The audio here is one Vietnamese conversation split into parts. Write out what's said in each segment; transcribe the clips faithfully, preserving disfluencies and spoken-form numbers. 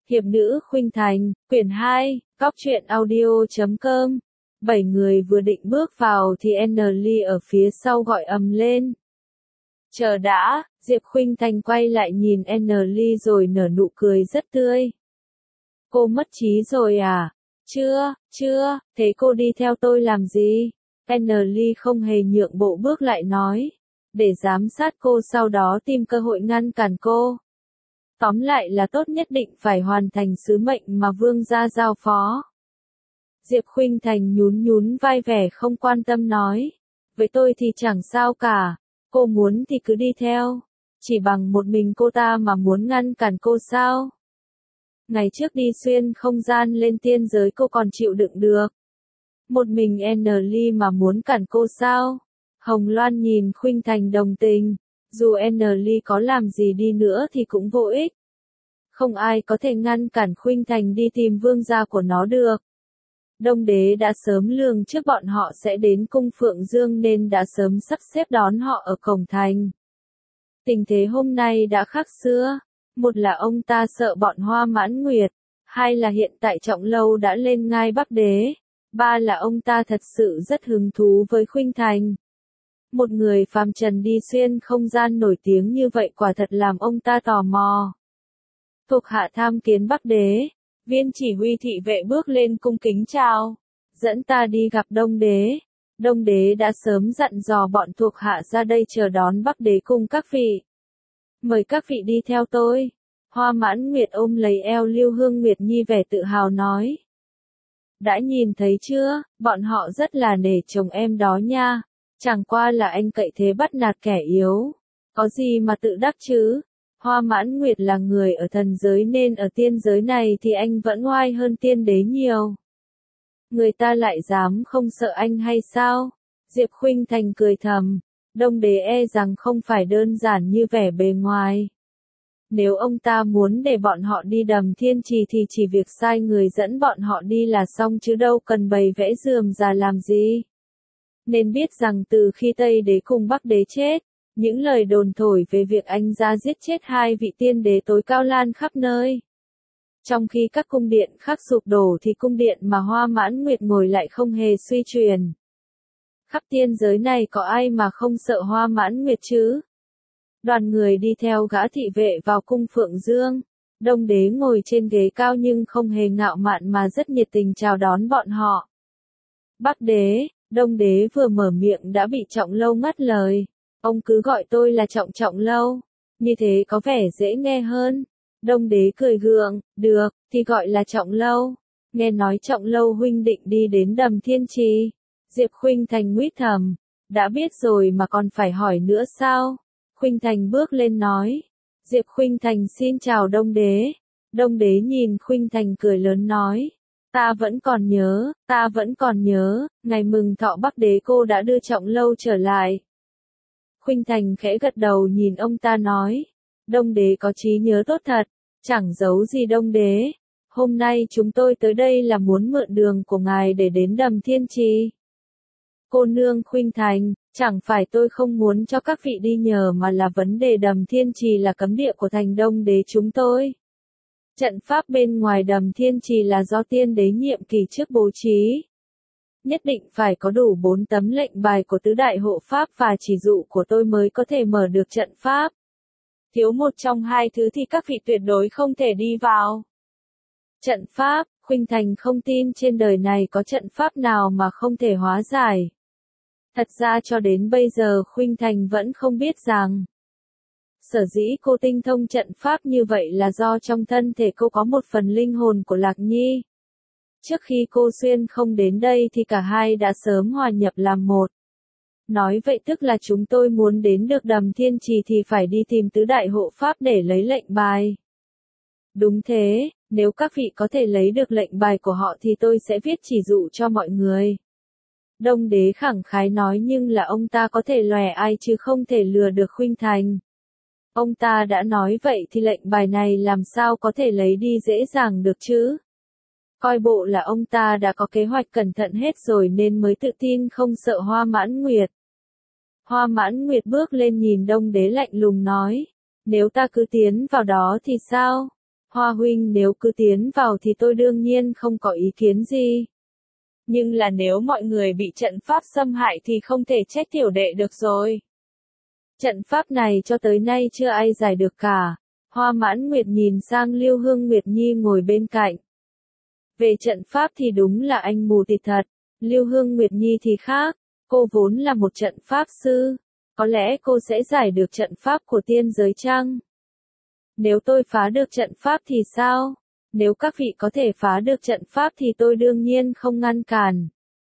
Hiệp nữ Khuynh Thành, quyển hai, góc truyện audio chấm com. Bảy người vừa định bước vào thì N-Ly ở phía sau gọi ầm lên. Chờ đã, Diệp Khuynh Thành quay lại nhìn N-Ly rồi nở nụ cười rất tươi. Cô mất trí rồi à? Chưa, chưa, thế cô đi theo tôi làm gì? N-Ly không hề nhượng bộ bước lại nói. Để giám sát cô sau đó tìm cơ hội ngăn cản cô. Tóm lại là tốt nhất định phải hoàn thành sứ mệnh mà vương gia giao phó. Diệp Khuynh Thành nhún nhún vai vẻ không quan tâm nói. Với tôi thì chẳng sao cả, cô muốn thì cứ đi theo. Chỉ bằng một mình cô ta mà muốn ngăn cản cô sao? Ngày trước đi xuyên không gian lên tiên giới cô còn chịu đựng được. Một mình N-Ly mà muốn cản cô sao? Hồng Loan nhìn Khuynh Thành đồng tình. Dù N-Ly có làm gì đi nữa thì cũng vô ích. Không ai có thể ngăn cản Khuynh Thành đi tìm vương gia của nó được. Đông đế đã sớm lường trước bọn họ sẽ đến cung Phượng Dương nên đã sớm sắp xếp đón họ ở cổng thành. Tình thế hôm nay đã khác xưa. Một là ông ta sợ bọn Hoa Mãn Nguyệt. Hai là hiện tại Trọng Lâu đã lên ngai Bắc đế. Ba là ông ta thật sự rất hứng thú với Khuynh Thành. Một người phàm trần đi xuyên không gian nổi tiếng như vậy quả thật làm ông ta tò mò. Thuộc hạ tham kiến Bắc đế, viên chỉ huy thị vệ bước lên cung kính chào, dẫn ta đi gặp Đông đế. Đông đế đã sớm dặn dò bọn thuộc hạ ra đây chờ đón Bắc đế cùng các vị. Mời các vị đi theo tôi. Hoa Mãn Nguyệt ôm lấy eo Lưu Hương Nguyệt Nhi vẻ tự hào nói. Đã nhìn thấy chưa, bọn họ rất là nể chồng em đó nha. Chẳng qua là anh cậy thế bắt nạt kẻ yếu. Có gì mà tự đắc chứ? Hoa Mãn Nguyệt là người ở thần giới nên ở tiên giới này thì anh vẫn oai hơn tiên đế nhiều. Người ta lại dám không sợ anh hay sao? Diệp Khuynh Thành cười thầm. Đông đế e rằng không phải đơn giản như vẻ bề ngoài. Nếu ông ta muốn để bọn họ đi Đầm Thiên Trì thì chỉ việc sai người dẫn bọn họ đi là xong chứ đâu cần bày vẽ rườm rà làm gì. Nên biết rằng từ khi Tây đế cùng Bắc đế chết, những lời đồn thổi về việc anh ra giết chết hai vị tiên đế tối cao lan khắp nơi. Trong khi các cung điện khác sụp đổ thì cung điện mà Hoa Mãn Nguyệt ngồi lại không hề suy truyền. Khắp tiên giới này có ai mà không sợ Hoa Mãn Nguyệt chứ? Đoàn người đi theo gã thị vệ vào cung Phượng Dương. Đông đế ngồi trên ghế cao nhưng không hề ngạo mạn mà rất nhiệt tình chào đón bọn họ. Bắc đế, Đông đế vừa mở miệng đã bị Trọng Lâu ngắt lời. Ông cứ gọi tôi là Trọng Trọng Lâu. Như thế có vẻ dễ nghe hơn. Đông đế cười gượng, được, thì gọi là Trọng Lâu. Nghe nói Trọng Lâu huynh định đi đến Đầm Thiên Trì. Diệp Khuynh Thành nguýt thầm. Đã biết rồi mà còn phải hỏi nữa sao? Khuynh Thành bước lên nói. Diệp Khuynh Thành xin chào Đông đế. Đông đế nhìn Khuynh Thành cười lớn nói. Ta vẫn còn nhớ, ta vẫn còn nhớ, ngày mừng thọ Bắc đế cô đã đưa Trọng Lâu trở lại. Khuynh Thành khẽ gật đầu nhìn ông ta nói. Đông đế có trí nhớ tốt thật, chẳng giấu gì Đông đế. Hôm nay chúng tôi tới đây là muốn mượn đường của ngài để đến Đầm Thiên Trì. Cô nương Khuynh Thành, chẳng phải tôi không muốn cho các vị đi nhờ mà là vấn đề Đầm Thiên Trì là cấm địa của thành Đông đế chúng tôi. Trận pháp bên ngoài Đầm Thiên Trì là do tiên đế nhiệm kỳ trước bố trí. Nhất định phải có đủ bốn tấm lệnh bài của tứ đại hộ pháp và chỉ dụ của tôi mới có thể mở được trận pháp. Thiếu một trong hai thứ thì các vị tuyệt đối không thể đi vào. Trận pháp, Khuynh Thành không tin trên đời này có trận pháp nào mà không thể hóa giải. Thật ra cho đến bây giờ Khuynh Thành vẫn không biết rằng. Sở dĩ cô tinh thông trận pháp như vậy là do trong thân thể cô có một phần linh hồn của Lạc Nhi. Trước khi cô xuyên không đến đây thì cả hai đã sớm hòa nhập làm một. Nói vậy tức là chúng tôi muốn đến được Đầm Thiên Trì thì phải đi tìm tứ đại hộ pháp để lấy lệnh bài. Đúng thế, nếu các vị có thể lấy được lệnh bài của họ thì tôi sẽ viết chỉ dụ cho mọi người. Đông đế khẳng khái nói nhưng là ông ta có thể lòe ai chứ không thể lừa được Khuynh Thành. Ông ta đã nói vậy thì lệnh bài này làm sao có thể lấy đi dễ dàng được chứ? Coi bộ là ông ta đã có kế hoạch cẩn thận hết rồi nên mới tự tin không sợ Hoa Mãn Nguyệt. Hoa Mãn Nguyệt bước lên nhìn Đông đế lạnh lùng nói. Nếu ta cứ tiến vào đó thì sao? Hoa huynh nếu cứ tiến vào thì tôi đương nhiên không có ý kiến gì. Nhưng là nếu mọi người bị trận pháp xâm hại thì không thể trách tiểu đệ được rồi. Trận pháp này cho tới nay chưa ai giải được cả. Hoa Mãn Nguyệt nhìn sang Lưu Hương Nguyệt Nhi ngồi bên cạnh. Về trận pháp thì đúng là anh mù tịt thật. Lưu Hương Nguyệt Nhi thì khác. Cô vốn là một trận pháp sư. Có lẽ cô sẽ giải được trận pháp của tiên giới chăng? Nếu tôi phá được trận pháp thì sao? Nếu các vị có thể phá được trận pháp thì tôi đương nhiên không ngăn cản.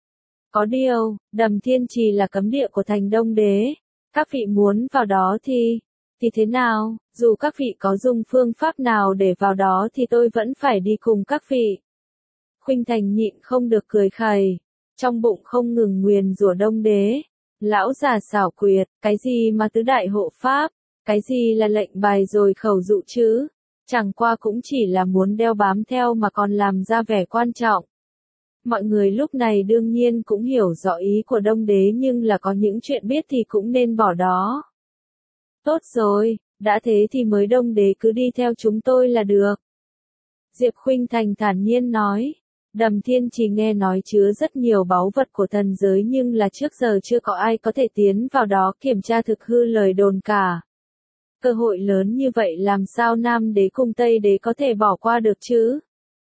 Có điều, Đầm Thiên Trì là cấm địa của thành Đông Đế. Các vị muốn vào đó thì... Thì thế nào, dù các vị có dùng phương pháp nào để vào đó thì tôi vẫn phải đi cùng các vị. Khuynh Thành nhịn không được cười khẩy. Trong bụng không ngừng nguyền rủa Đông Đế. Lão già xảo quyệt, cái gì mà tứ đại hộ pháp, cái gì là lệnh bài rồi khẩu dụ chứ, chẳng qua cũng chỉ là muốn đeo bám theo mà còn làm ra vẻ quan trọng. Mọi người lúc này đương nhiên cũng hiểu rõ ý của Đông Đế nhưng là có những chuyện biết thì cũng nên bỏ đó. Tốt rồi, đã thế thì mới Đông Đế cứ đi theo chúng tôi là được. Diệp Khuynh Thành thản nhiên nói. Đầm Thiên Trì nghe nói chứa rất nhiều báu vật của thần giới nhưng là trước giờ chưa có ai có thể tiến vào đó kiểm tra thực hư lời đồn cả. Cơ hội lớn như vậy làm sao Nam Đế cùng Tây Đế có thể bỏ qua được chứ?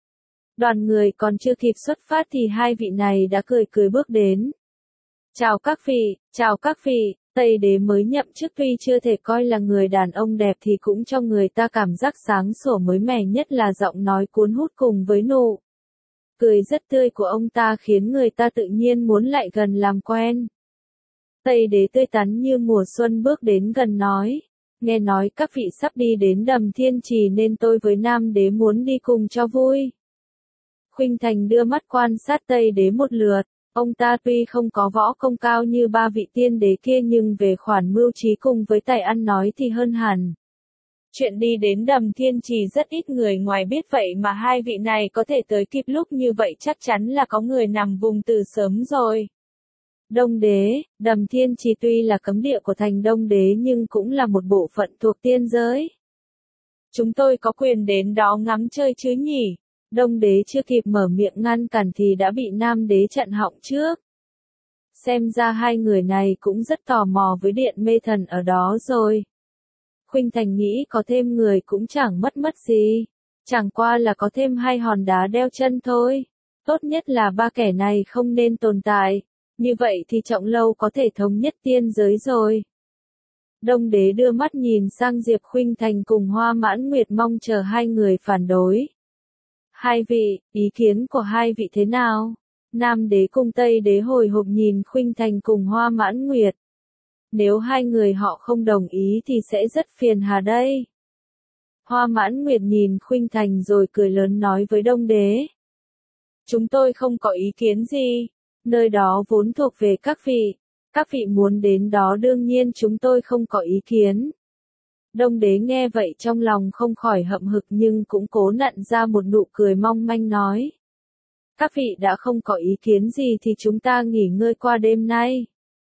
Đoàn người còn chưa kịp xuất phát thì hai vị này đã cười cười bước đến. Chào các vị, chào các vị, Tây Đế mới nhậm chức tuy chưa thể coi là người đàn ông đẹp thì cũng cho người ta cảm giác sáng sủa mới mẻ nhất là giọng nói cuốn hút cùng với nụ cười rất tươi của ông ta khiến người ta tự nhiên muốn lại gần làm quen. Tây Đế tươi tắn như mùa xuân bước đến gần nói, nghe nói các vị sắp đi đến Đầm Thiên Trì nên tôi với Nam Đế muốn đi cùng cho vui. Khuynh Thành đưa mắt quan sát Tây Đế một lượt, ông ta tuy không có võ công cao như ba vị tiên đế kia nhưng về khoản mưu trí cùng với tài ăn nói thì hơn hẳn. Chuyện đi đến Đầm Thiên Trì rất ít người ngoài biết vậy mà hai vị này có thể tới kịp lúc như vậy chắc chắn là có người nằm vùng từ sớm rồi. Đông Đế, Đầm Thiên Trì tuy là cấm địa của thành Đông Đế nhưng cũng là một bộ phận thuộc tiên giới. Chúng tôi có quyền đến đó ngắm chơi chứ nhỉ? Đông Đế chưa kịp mở miệng ngăn cản thì đã bị Nam Đế chặn họng trước. Xem ra hai người này cũng rất tò mò với điện mê thần ở đó rồi. Khuynh Thành nghĩ có thêm người cũng chẳng mất mất gì. Chẳng qua là có thêm hai hòn đá đeo chân thôi. Tốt nhất là ba kẻ này không nên tồn tại. Như vậy thì Trọng Lâu có thể thống nhất tiên giới rồi. Đông Đế đưa mắt nhìn sang Diệp Khuynh Thành cùng Hoa Mãn Nguyệt mong chờ hai người phản đối. Hai vị, ý kiến của hai vị thế nào? Nam Đế cùng Tây Đế hồi hộp nhìn Khuynh Thành cùng Hoa Mãn Nguyệt. Nếu hai người họ không đồng ý thì sẽ rất phiền hà đây. Hoa Mãn Nguyệt nhìn Khuynh Thành rồi cười lớn nói với Đông Đế. Chúng tôi không có ý kiến gì. Nơi đó vốn thuộc về các vị. Các vị muốn đến đó đương nhiên chúng tôi không có ý kiến. Đông Đế nghe vậy trong lòng không khỏi hậm hực nhưng cũng cố nặn ra một nụ cười mong manh nói. Các vị đã không có ý kiến gì thì chúng ta nghỉ ngơi qua đêm nay.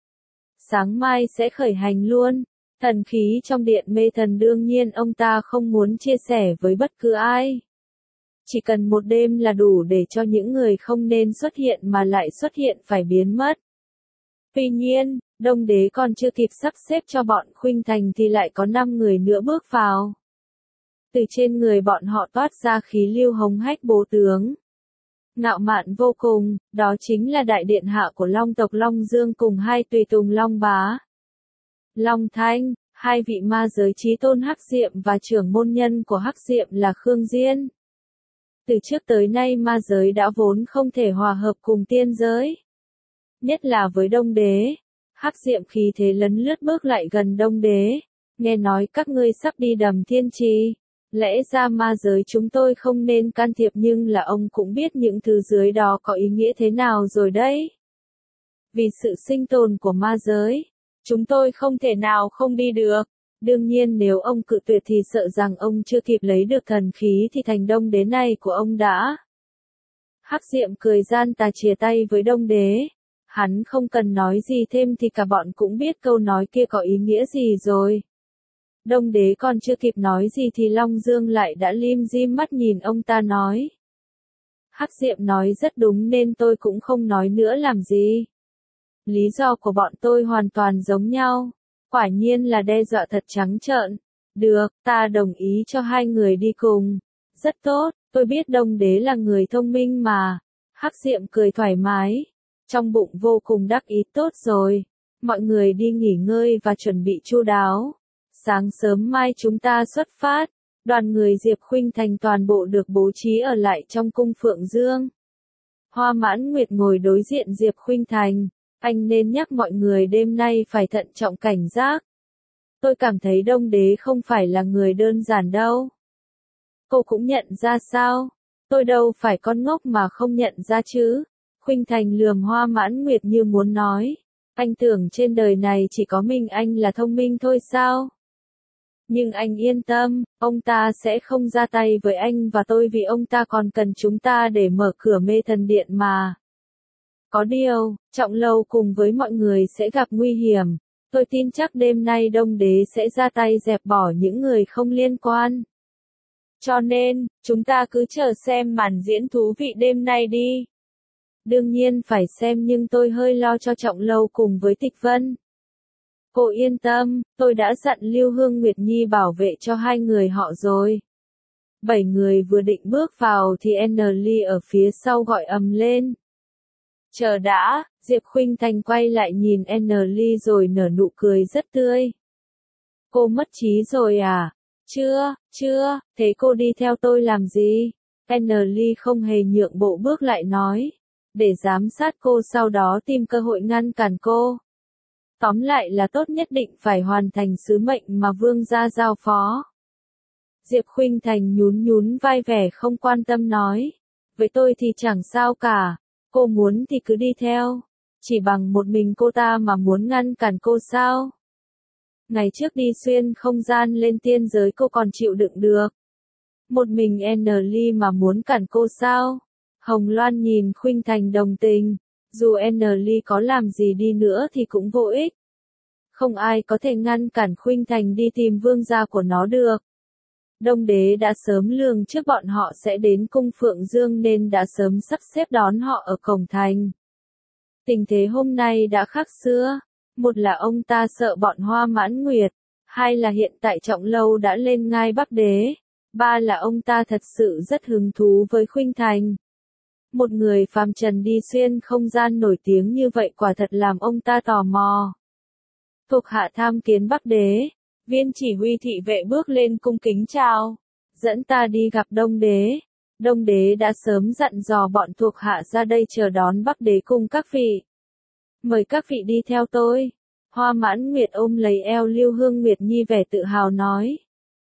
Sáng mai sẽ khởi hành luôn. Thần khí trong điện mê thần đương nhiên ông ta không muốn chia sẻ với bất cứ ai. Chỉ cần một đêm là đủ để cho những người không nên xuất hiện mà lại xuất hiện phải biến mất. Tuy nhiên, Đông Đế còn chưa kịp sắp xếp cho bọn Khuynh Thành thì lại có năm người nữa bước vào. Từ trên người bọn họ toát ra khí lưu hống hách bố tướng. Ngạo mạn vô cùng, đó chính là đại điện hạ của Long tộc Long Dương cùng hai tùy tùng Long Bá. Long Thanh, hai vị ma giới chí tôn Hắc Diệm và trưởng môn nhân của Hắc Diệm là Khương Diên. Từ trước tới nay ma giới đã vốn không thể hòa hợp cùng tiên giới. Nhất là với Đông Đế, Hắc Diệm khí thế lấn lướt bước lại gần Đông Đế. Nghe nói các ngươi sắp đi Đầm Thiên Trì. Lẽ ra ma giới chúng tôi không nên can thiệp nhưng là ông cũng biết những thứ dưới đó có ý nghĩa thế nào rồi đấy. Vì sự sinh tồn của ma giới, chúng tôi không thể nào không đi được. Đương nhiên nếu ông cự tuyệt thì sợ rằng ông chưa kịp lấy được thần khí thì thành Đông Đế này của ông đã. Hắc Diệm cười gian tà chìa tay với Đông Đế. Hắn không cần nói gì thêm thì cả bọn cũng biết câu nói kia có ý nghĩa gì rồi. Đông đế còn chưa kịp nói gì thì Long Dương lại đã lim dim mắt nhìn ông ta nói. Hắc Diệm nói rất đúng nên tôi cũng không nói nữa làm gì. Lý do của bọn tôi hoàn toàn giống nhau. Quả nhiên là đe dọa thật trắng trợn. Được, ta đồng ý cho hai người đi cùng. Rất tốt, tôi biết Đông đế là người thông minh mà. Hắc Diệm cười thoải mái. Trong bụng vô cùng đắc ý, tốt rồi. Mọi người đi nghỉ ngơi và chuẩn bị chu đáo. Sáng sớm mai chúng ta xuất phát. Đoàn người Diệp Khuynh Thành toàn bộ được bố trí ở lại trong cung Phượng Dương. Hoa Mãn Nguyệt ngồi đối diện Diệp Khuynh Thành. Anh nên nhắc mọi người đêm nay phải thận trọng cảnh giác. Tôi cảm thấy Đông đế không phải là người đơn giản đâu. Cô cũng nhận ra sao? Tôi đâu phải con ngốc mà không nhận ra chứ. Khuynh Thành lườm Hoa Mãn Nguyệt như muốn nói. Anh tưởng trên đời này chỉ có mình anh là thông minh thôi sao? Nhưng anh yên tâm, ông ta sẽ không ra tay với anh và tôi vì ông ta còn cần chúng ta để mở cửa mê thần điện mà. Có điều, Trọng Lâu cùng với mọi người sẽ gặp nguy hiểm. Tôi tin chắc đêm nay Đông đế sẽ ra tay dẹp bỏ những người không liên quan. Cho nên, chúng ta cứ chờ xem màn diễn thú vị đêm nay đi. Đương nhiên phải xem nhưng tôi hơi lo cho Trọng Lâu cùng với Tịch Vân. Cô yên tâm, tôi đã dặn Lưu Hương Nguyệt Nhi bảo vệ cho hai người họ rồi. Bảy người vừa định bước vào thì Enly ở phía sau gọi ầm lên. Chờ đã, Diệp Khuynh Thành quay lại nhìn Enly rồi nở nụ cười rất tươi. Cô mất trí rồi à? Chưa, chưa, thế cô đi theo tôi làm gì? Enly không hề nhượng bộ bước lại nói. Để giám sát cô sau đó tìm cơ hội ngăn cản cô. Tóm lại là tốt nhất định phải hoàn thành sứ mệnh mà vương gia giao phó. Diệp Khuynh Thành nhún nhún vai vẻ không quan tâm nói. Với tôi thì chẳng sao cả, cô muốn thì cứ đi theo. Chỉ bằng một mình cô ta mà muốn ngăn cản cô sao? Ngày trước đi xuyên không gian lên tiên giới cô còn chịu đựng được. Một mình Enly mà muốn cản cô sao? Hồng Loan nhìn Khuynh Thành đồng tình. Dù Enly có làm gì đi nữa thì cũng vô ích. Không ai có thể ngăn cản Khuynh Thành đi tìm vương gia của nó được. Đông đế đã sớm lường trước bọn họ sẽ đến cung Phượng Dương nên đã sớm sắp xếp đón họ ở cổng thành. Tình thế hôm nay đã khác xưa. Một là ông ta sợ bọn Hoa Mãn Nguyệt. Hai là hiện tại Trọng Lâu đã lên ngai Bắc đế. Ba là ông ta thật sự rất hứng thú với Khuynh Thành. Một người phàm trần đi xuyên không gian nổi tiếng như vậy quả thật làm ông ta tò mò. Thuộc hạ tham kiến Bắc đế. Viên chỉ huy thị vệ bước lên cung kính chào. Dẫn ta đi gặp Đông đế. Đông đế đã sớm dặn dò bọn thuộc hạ ra đây chờ đón Bắc đế cùng các vị. Mời các vị đi theo tôi. Hoa Mãn Nguyệt ôm lấy eo Lưu Hương Nguyệt Nhi vẻ tự hào nói.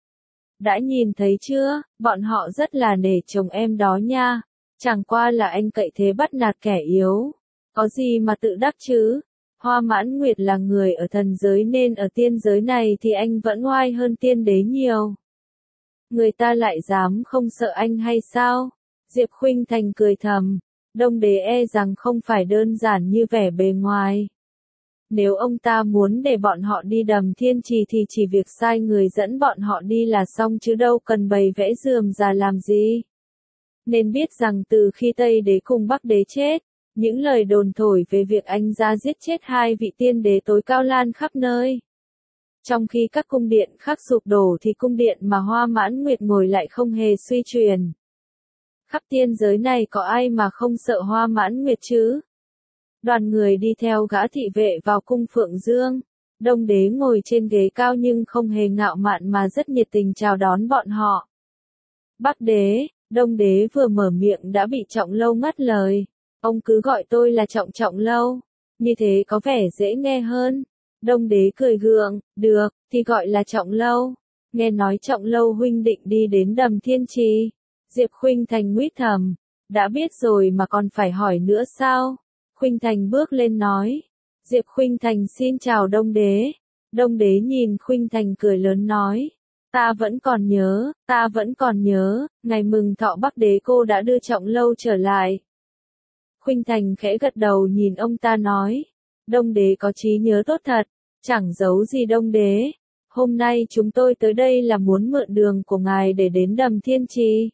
Đã nhìn thấy chưa, bọn họ rất là nể chồng em đó nha. Chẳng qua là anh cậy thế bắt nạt kẻ yếu. Có gì mà tự đắc chứ? Hoa Mãn Nguyệt là người ở thần giới nên ở tiên giới này thì anh vẫn oai hơn tiên đế nhiều. Người ta lại dám không sợ anh hay sao? Diệp Khuynh Thành cười thầm. Đông đế e rằng không phải đơn giản như vẻ bề ngoài. Nếu ông ta muốn để bọn họ đi Đầm Thiên Trì thì chỉ việc sai người dẫn bọn họ đi là xong chứ đâu cần bày vẽ rườm rà làm gì. Nên biết rằng từ khi Tây đế cùng Bắc đế chết, những lời đồn thổi về việc anh ra giết chết hai vị tiên đế tối cao lan khắp nơi. Trong khi các cung điện khác sụp đổ thì cung điện mà Hoa Mãn Nguyệt ngồi lại không hề suy truyền. Khắp tiên giới này có ai mà không sợ Hoa Mãn Nguyệt chứ? Đoàn người đi theo gã thị vệ vào cung Phượng Dương. Đông đế ngồi trên ghế cao nhưng không hề ngạo mạn mà rất nhiệt tình chào đón bọn họ. Bắc đế, Đông đế vừa mở miệng đã bị Trọng Lâu ngắt lời. Ông cứ gọi tôi là Trọng Trọng Lâu. Như thế có vẻ dễ nghe hơn. Đông đế cười gượng, được, thì gọi là Trọng Lâu. Nghe nói Trọng Lâu huynh định đi đến Đầm Thiên Trì. Diệp Khuynh Thành nguýt thầm. Đã biết rồi mà còn phải hỏi nữa sao? Khuynh Thành bước lên nói. Diệp Khuynh Thành xin chào Đông đế. Đông đế nhìn Khuynh Thành cười lớn nói. Ta vẫn còn nhớ, ta vẫn còn nhớ, ngày mừng thọ Bắc đế cô đã đưa Trọng Lâu trở lại. Khuynh Thành khẽ gật đầu nhìn ông ta nói. Đông đế có trí nhớ tốt thật, chẳng giấu gì Đông đế. Hôm nay chúng tôi tới đây là muốn mượn đường của ngài để đến Đầm Thiên Trì.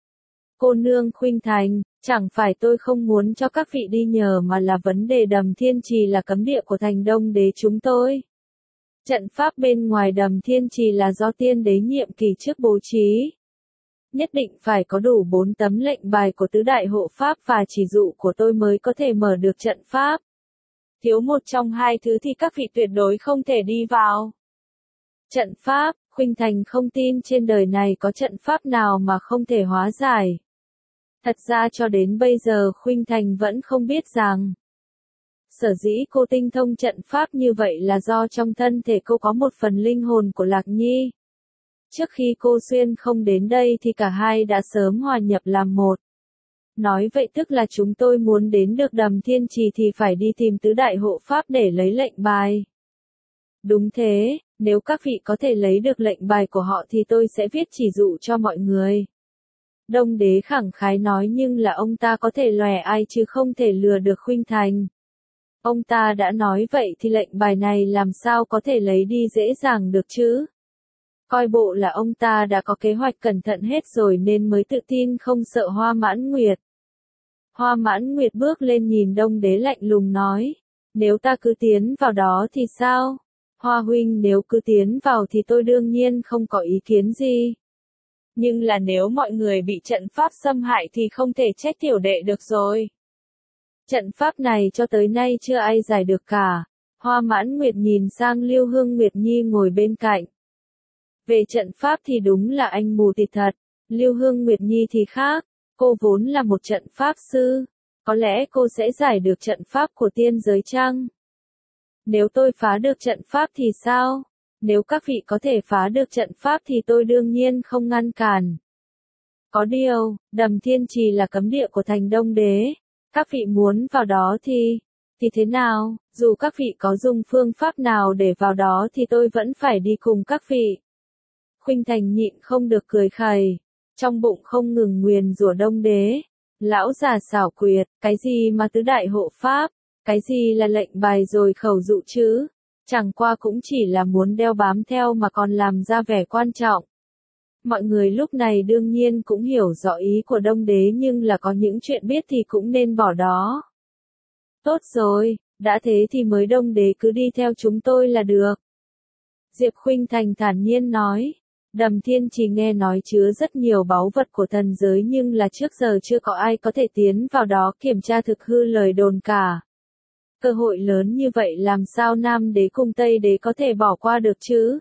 Cô nương Khuynh Thành, chẳng phải tôi không muốn cho các vị đi nhờ mà là vấn đề Đầm Thiên Trì là cấm địa của thành Đông Đế chúng tôi. Trận pháp bên ngoài Đầm Thiên Trì là do tiên đế nhiệm kỳ trước bố trí. Nhất định phải có đủ bốn tấm lệnh bài của tứ đại hộ pháp và chỉ dụ của tôi mới có thể mở được trận pháp. Thiếu một trong hai thứ thì các vị tuyệt đối không thể đi vào. Trận pháp, Khuynh Thành không tin trên đời này có trận pháp nào mà không thể hóa giải. Thật ra cho đến bây giờ Khuynh Thành vẫn không biết rằng. Sở dĩ cô tinh thông trận pháp như vậy là do trong thân thể cô có một phần linh hồn của Lạc Nhi. Trước khi cô Xuyên không đến đây thì cả hai đã sớm hòa nhập làm một. Nói vậy tức là chúng tôi muốn đến được Đầm Thiên Trì thì phải đi tìm tứ đại hộ pháp để lấy lệnh bài. Đúng thế, nếu các vị có thể lấy được lệnh bài của họ thì tôi sẽ viết chỉ dụ cho mọi người. Đông đế khẳng khái nói nhưng là ông ta có thể lòe ai chứ không thể lừa được Khuynh Thành. Ông ta đã nói vậy thì lệnh bài này làm sao có thể lấy đi dễ dàng được chứ? Coi bộ là ông ta đã có kế hoạch cẩn thận hết rồi nên mới tự tin không sợ Hoa Mãn Nguyệt. Hoa Mãn Nguyệt bước lên nhìn Đông đế lạnh lùng nói, nếu ta cứ tiến vào đó thì sao? Hoa huynh nếu cứ tiến vào thì tôi đương nhiên không có ý kiến gì. Nhưng là nếu mọi người bị trận pháp xâm hại thì không thể trách tiểu đệ được rồi. Trận pháp này cho tới nay chưa ai giải được cả. Hoa Mãn Nguyệt nhìn sang Lưu Hương Nguyệt Nhi ngồi bên cạnh. Về trận pháp thì đúng là anh mù tịt thật. Lưu Hương Nguyệt Nhi thì khác. Cô vốn là một trận pháp sư. Có lẽ cô sẽ giải được trận pháp của tiên giới chăng? Nếu tôi phá được trận pháp thì sao? Nếu các vị có thể phá được trận pháp thì tôi đương nhiên không ngăn cản. Có điều, Đầm Thiên Trì là cấm địa của thành Đông Đế. Các vị muốn vào đó thì, thì thế nào? Dù các vị có dùng phương pháp nào để vào đó thì tôi vẫn phải đi cùng các vị. Khuynh Thành nhịn không được cười khẩy. Trong bụng không ngừng nguyền rủa Đông Đế. Lão già xảo quyệt, cái gì mà tứ đại hộ pháp? Cái gì là lệnh bài rồi khẩu dụ chứ? Chẳng qua cũng chỉ là muốn đeo bám theo mà còn làm ra vẻ quan trọng. Mọi người lúc này đương nhiên cũng hiểu rõ ý của Đông Đế nhưng là có những chuyện biết thì cũng nên bỏ đó. Tốt rồi, đã thế thì mới Đông Đế cứ đi theo chúng tôi là được. Diệp Khuynh Thành thản nhiên nói. Đầm Thiên Trì nghe nói chứa rất nhiều báu vật của thần giới nhưng là trước giờ chưa có ai có thể tiến vào đó kiểm tra thực hư lời đồn cả. Cơ hội lớn như vậy làm sao Nam Đế cùng Tây Đế có thể bỏ qua được chứ?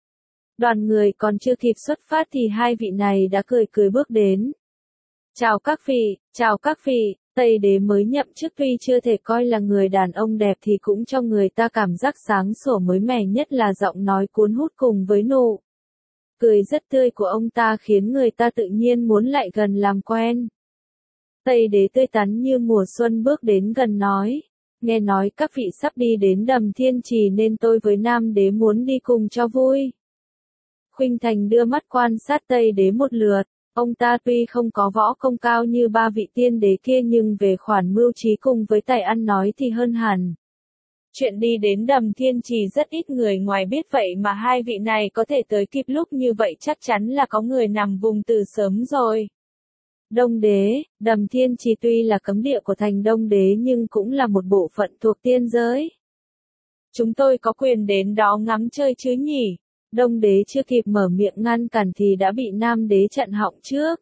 Đoàn người còn chưa kịp xuất phát thì hai vị này đã cười cười bước đến. Chào các vị, chào các vị, Tây Đế mới nhậm chức tuy chưa thể coi là người đàn ông đẹp thì cũng cho người ta cảm giác sáng sủa mới mẻ nhất là giọng nói cuốn hút cùng với nụ. Cười rất tươi của ông ta khiến người ta tự nhiên muốn lại gần làm quen. Tây Đế tươi tắn như mùa xuân bước đến gần nói. Nghe nói các vị sắp đi đến Đầm Thiên Trì nên tôi với Nam Đế muốn đi cùng cho vui. Khuynh Thành đưa mắt quan sát Tây Đế một lượt. Ông ta tuy không có võ công cao như ba vị tiên đế kia nhưng về khoản mưu trí cùng với tài ăn nói thì hơn hẳn. Chuyện đi đến Đầm Thiên Trì rất ít người ngoài biết vậy mà hai vị này có thể tới kịp lúc như vậy chắc chắn là có người nằm vùng từ sớm rồi. Đông Đế, Đầm Thiên Trì tuy là cấm địa của thành Đông Đế nhưng cũng là một bộ phận thuộc tiên giới. Chúng tôi có quyền đến đó ngắm chơi chứ nhỉ? Đông Đế chưa kịp mở miệng ngăn cản thì đã bị Nam Đế chặn họng trước.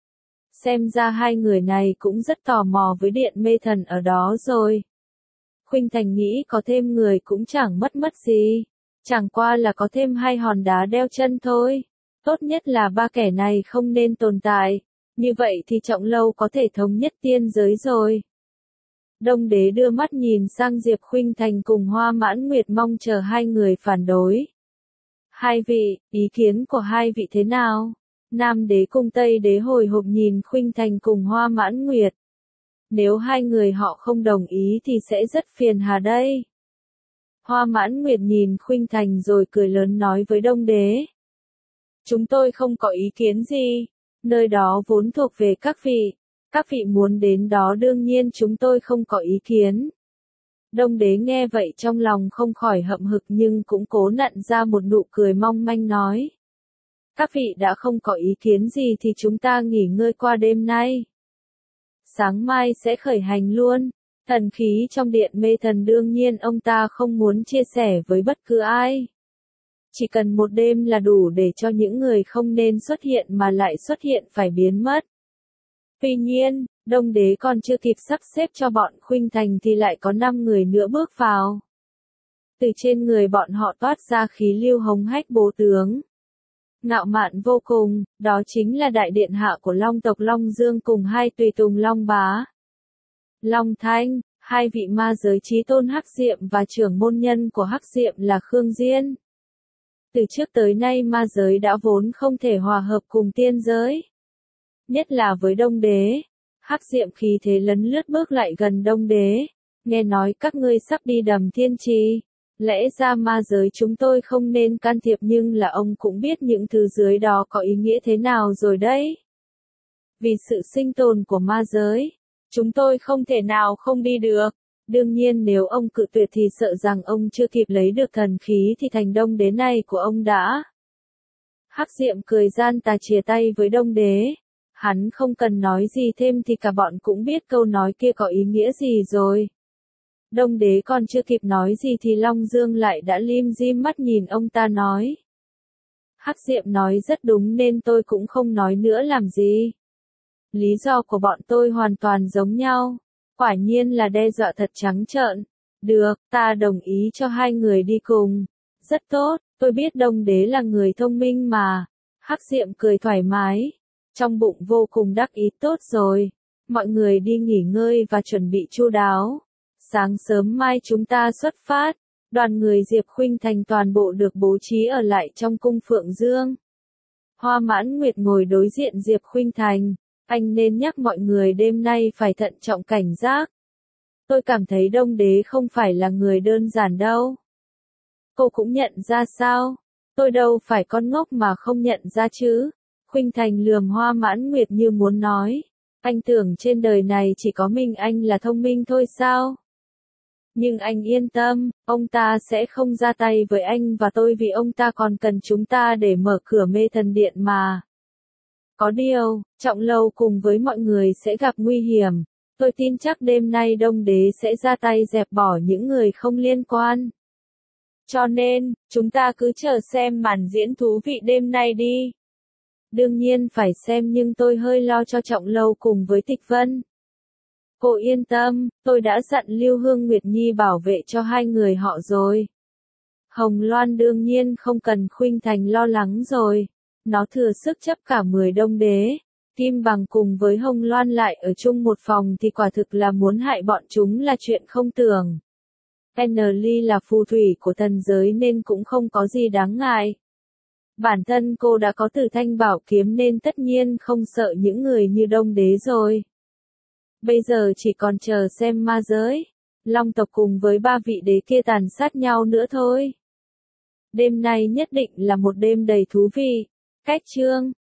Xem ra hai người này cũng rất tò mò với điện mê thần ở đó rồi. Khuynh Thành nghĩ có thêm người cũng chẳng mất mất gì. Chẳng qua là có thêm hai hòn đá đeo chân thôi. Tốt nhất là ba kẻ này không nên tồn tại. Như vậy thì Trọng Lâu có thể thống nhất tiên giới rồi. Đông Đế đưa mắt nhìn sang Diệp Khuynh Thành cùng Hoa Mãn Nguyệt mong chờ hai người phản đối. Hai vị, ý kiến của hai vị thế nào? Nam Đế cùng Tây Đế hồi hộp nhìn Khuynh Thành cùng Hoa Mãn Nguyệt. Nếu hai người họ không đồng ý thì sẽ rất phiền hà đây. Hoa Mãn Nguyệt nhìn Khuynh Thành rồi cười lớn nói với Đông Đế. Chúng tôi không có ý kiến gì. Nơi đó vốn thuộc về các vị. Các vị muốn đến đó đương nhiên chúng tôi không có ý kiến. Đông đế nghe vậy trong lòng không khỏi hậm hực nhưng cũng cố nặn ra một nụ cười mong manh nói. Các vị đã không có ý kiến gì thì chúng ta nghỉ ngơi qua đêm nay. Sáng mai sẽ khởi hành luôn. Thần khí trong điện mê thần đương nhiên ông ta không muốn chia sẻ với bất cứ ai. Chỉ cần một đêm là đủ để cho những người không nên xuất hiện mà lại xuất hiện phải biến mất. Tuy nhiên, Đông đế còn chưa kịp sắp xếp cho bọn Khuynh Thành thì lại có năm người nữa bước vào. Từ trên người bọn họ toát ra khí lưu hống hách bố tướng. Ngạo mạn vô cùng, đó chính là đại điện hạ của Long tộc Long Dương cùng hai tùy tùng Long Bá. Long Thanh, hai vị ma giới chí tôn Hắc Diệm và trưởng môn nhân của Hắc Diệm là Khương Diên. Từ trước tới nay ma giới đã vốn không thể hòa hợp cùng tiên giới. Nhất là với Đông đế. Hắc Diệm khí thế lấn lướt bước lại gần Đông đế. Nghe nói các ngươi sắp đi Đầm Thiên Trì. Lẽ ra ma giới chúng tôi không nên can thiệp nhưng là ông cũng biết những thứ dưới đó có ý nghĩa thế nào rồi đấy. Vì sự sinh tồn của ma giới, chúng tôi không thể nào không đi được. Đương nhiên nếu ông cự tuyệt thì sợ rằng ông chưa kịp lấy được thần khí thì thành Đông đế này của ông đã. Hắc Diệm cười gian tà chìa tay với Đông đế. Hắn không cần nói gì thêm thì cả bọn cũng biết câu nói kia có ý nghĩa gì rồi. Đông đế còn chưa kịp nói gì thì Long Dương lại đã lim dim mắt nhìn ông ta nói. Hắc Diệm nói rất đúng nên tôi cũng không nói nữa làm gì. Lý do của bọn tôi hoàn toàn giống nhau. Quả nhiên là đe dọa thật trắng trợn. Được, ta đồng ý cho hai người đi cùng. Rất tốt, tôi biết Đông đế là người thông minh mà. Hắc Diệm cười thoải mái. Trong bụng vô cùng đắc ý tốt rồi. Mọi người đi nghỉ ngơi và chuẩn bị chu đáo. Sáng sớm mai chúng ta xuất phát. Đoàn người Diệp Khuynh Thành toàn bộ được bố trí ở lại trong cung Phượng Dương. Hoa Mãn Nguyệt ngồi đối diện Diệp Khuynh Thành. Anh nên nhắc mọi người đêm nay phải thận trọng cảnh giác. Tôi cảm thấy Đông đế không phải là người đơn giản đâu. Cô cũng nhận ra sao? Tôi đâu phải con ngốc mà không nhận ra chứ. Khuynh Thành lườm Hoa Mãn Nguyệt như muốn nói. Anh tưởng trên đời này chỉ có mình anh là thông minh thôi sao? Nhưng anh yên tâm, ông ta sẽ không ra tay với anh và tôi vì ông ta còn cần chúng ta để mở cửa mê thần điện mà. Có điều, Trọng Lâu cùng với mọi người sẽ gặp nguy hiểm. Tôi tin chắc đêm nay Đông đế sẽ ra tay dẹp bỏ những người không liên quan. Cho nên, chúng ta cứ chờ xem màn diễn thú vị đêm nay đi. Đương nhiên phải xem nhưng tôi hơi lo cho Trọng Lâu cùng với Tịch Vân. Cô yên tâm, tôi đã dặn Lưu Hương Nguyệt Nhi bảo vệ cho hai người họ rồi. Hồng Loan đương nhiên không cần Khuynh Thành lo lắng rồi. Nó thừa sức chấp cả mười Đông đế. Kim Bằng cùng với Hồng Loan lại ở chung một phòng thì quả thực là muốn hại bọn chúng là chuyện không tưởng. Enly là phù thủy của thần giới nên cũng không có gì đáng ngại. Bản thân cô đã có Tử Thanh Bảo Kiếm nên tất nhiên không sợ những người như Đông đế rồi. Bây giờ chỉ còn chờ xem ma giới, Long tộc cùng với ba vị đế kia tàn sát nhau nữa thôi. Đêm nay nhất định là một đêm đầy thú vị. Cách chương